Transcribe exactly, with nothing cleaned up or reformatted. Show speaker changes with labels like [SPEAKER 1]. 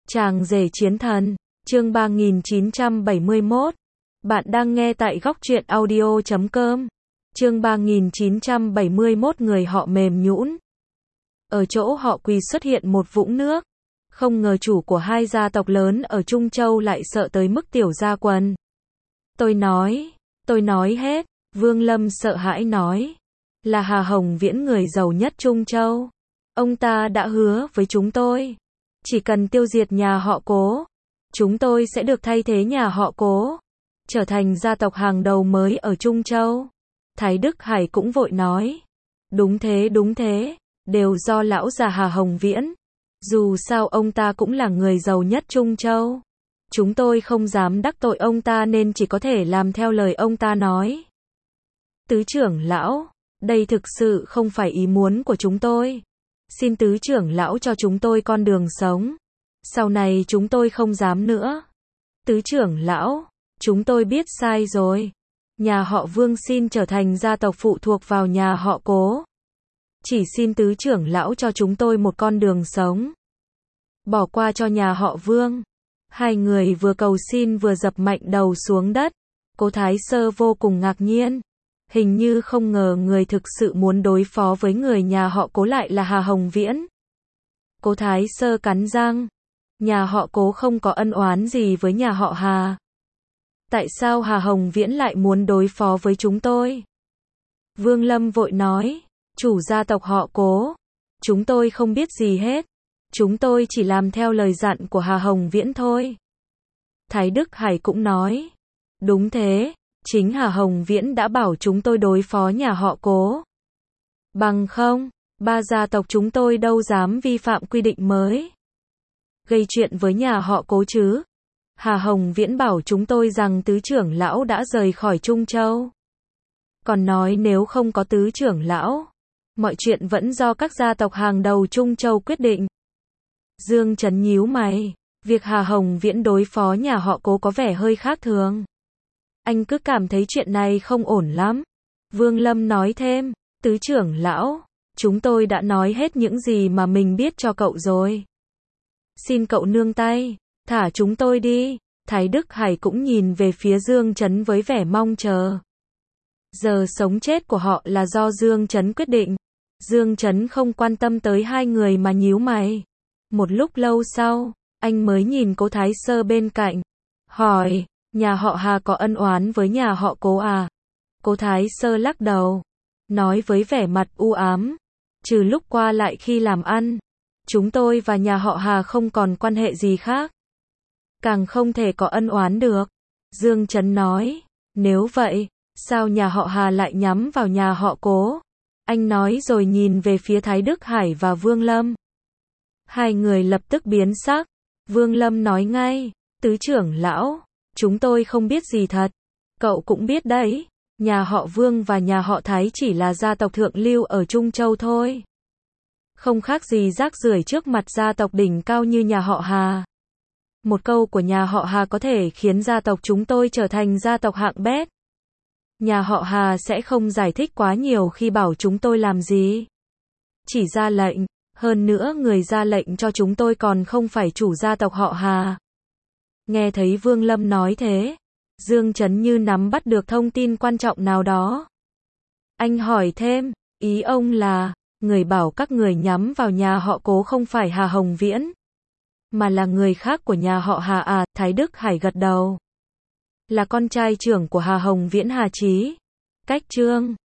[SPEAKER 1] Chàng rể chiến thần, chương ba nghìn chín trăm bảy mươi mốt. Bạn đang nghe tại góc truyện audio chấm com. Chương ba nghìn chín trăm bảy mươi mốt người họ mềm nhũn. Ở chỗ họ quỳ xuất hiện một vũng nước. Không ngờ chủ của hai gia tộc lớn ở Trung Châu lại sợ tới mức tiểu ra quần. Tôi nói, tôi nói hết, Vương Lâm sợ hãi nói. Là Hà Hồng Viễn người giàu nhất Trung Châu. Ông ta đã hứa với chúng tôi. Chỉ cần tiêu diệt nhà họ Cố, chúng tôi sẽ được thay thế nhà họ Cố, trở thành gia tộc hàng đầu mới ở Trung Châu. Thái Đức Hải cũng vội nói. Đúng thế, đúng thế, đều do lão già Hà Hồng Viễn. Dù sao ông ta cũng là người giàu nhất Trung Châu. Chúng tôi không dám đắc tội ông ta nên chỉ có thể làm theo lời ông ta nói. Tứ trưởng lão, đây thực sự không phải ý muốn của chúng tôi. Xin tứ trưởng lão cho chúng tôi con đường sống. Sau này chúng tôi không dám nữa. Tứ trưởng lão, chúng tôi biết sai rồi. Nhà họ Vương xin trở thành gia tộc phụ thuộc vào nhà họ Cố. Chỉ xin tứ trưởng lão cho chúng tôi một con đường sống. Bỏ qua cho nhà họ Vương. Hai người vừa cầu xin vừa dập mạnh đầu xuống đất. Cố Thái Sơ vô cùng ngạc nhiên. Hình như không ngờ người thực sự muốn đối phó với người nhà họ Cố lại là Hà Hồng Viễn. Cố Thái Sơ cắn răng. Nhà họ Cố không có ân oán gì với nhà họ Hà. Tại sao Hà Hồng Viễn lại muốn đối phó với chúng tôi? Vương Lâm vội nói. Chủ gia tộc họ Cố. Chúng tôi không biết gì hết. Chúng tôi chỉ làm theo lời dặn của Hà Hồng Viễn thôi. Thái Đức Hải cũng nói. Đúng thế. Chính Hà Hồng Viễn đã bảo chúng tôi đối phó nhà họ Cố. Bằng không, ba gia tộc chúng tôi đâu dám vi phạm quy định mới. Gây chuyện với nhà họ Cố chứ. Hà Hồng Viễn bảo chúng tôi rằng tứ trưởng lão đã rời khỏi Trung Châu. Còn nói nếu không có tứ trưởng lão, mọi chuyện vẫn do các gia tộc hàng đầu Trung Châu quyết định. Dương Trấn nhíu mày. Việc Hà Hồng Viễn đối phó nhà họ Cố có vẻ hơi khác thường. Anh cứ cảm thấy chuyện này không ổn lắm. Vương Lâm nói thêm. Tứ trưởng lão, chúng tôi đã nói hết những gì mà mình biết cho cậu rồi. Xin cậu nương tay, thả chúng tôi đi. Thái Đức Hải cũng nhìn về phía Dương Trấn với vẻ mong chờ. Giờ sống chết của họ là do Dương Trấn quyết định. Dương Trấn không quan tâm tới hai người mà nhíu mày. Một lúc lâu sau, anh mới nhìn Cố Thái Sơ bên cạnh. Hỏi, nhà họ Hà có ân oán với nhà họ Cố à? Cố Thái Sơ lắc đầu. Nói với vẻ mặt u ám. Trừ lúc qua lại khi làm ăn. Chúng tôi và nhà họ Hà không còn quan hệ gì khác. Càng không thể có ân oán được. Dương Trấn nói. Nếu vậy, sao nhà họ Hà lại nhắm vào nhà họ Cố? Anh nói rồi nhìn về phía Thái Đức Hải và Vương Lâm. Hai người lập tức biến sắc. Vương Lâm nói ngay. Tứ trưởng lão, chúng tôi không biết gì thật. Cậu cũng biết đấy. Nhà họ Vương và nhà họ Thái chỉ là gia tộc thượng lưu ở Trung Châu thôi. Không khác gì rác rưởi trước mặt gia tộc đỉnh cao như nhà họ Hà. Một câu của nhà họ Hà có thể khiến gia tộc chúng tôi trở thành gia tộc hạng bét. Nhà họ Hà sẽ không giải thích quá nhiều khi bảo chúng tôi làm gì. Chỉ ra lệnh. Hơn nữa người ra lệnh cho chúng tôi còn không phải chủ gia tộc họ Hà. Nghe thấy Vương Lâm nói thế, Dương Trấn như nắm bắt được thông tin quan trọng nào đó. Anh hỏi thêm, ý ông là, người bảo các người nhắm vào nhà họ Cố không phải Hà Hồng Viễn, mà là người khác của nhà họ Hà à? Thái Đức Hải gật đầu. Là con trai trưởng của Hà Hồng Viễn Hà Chí. Cách Trương.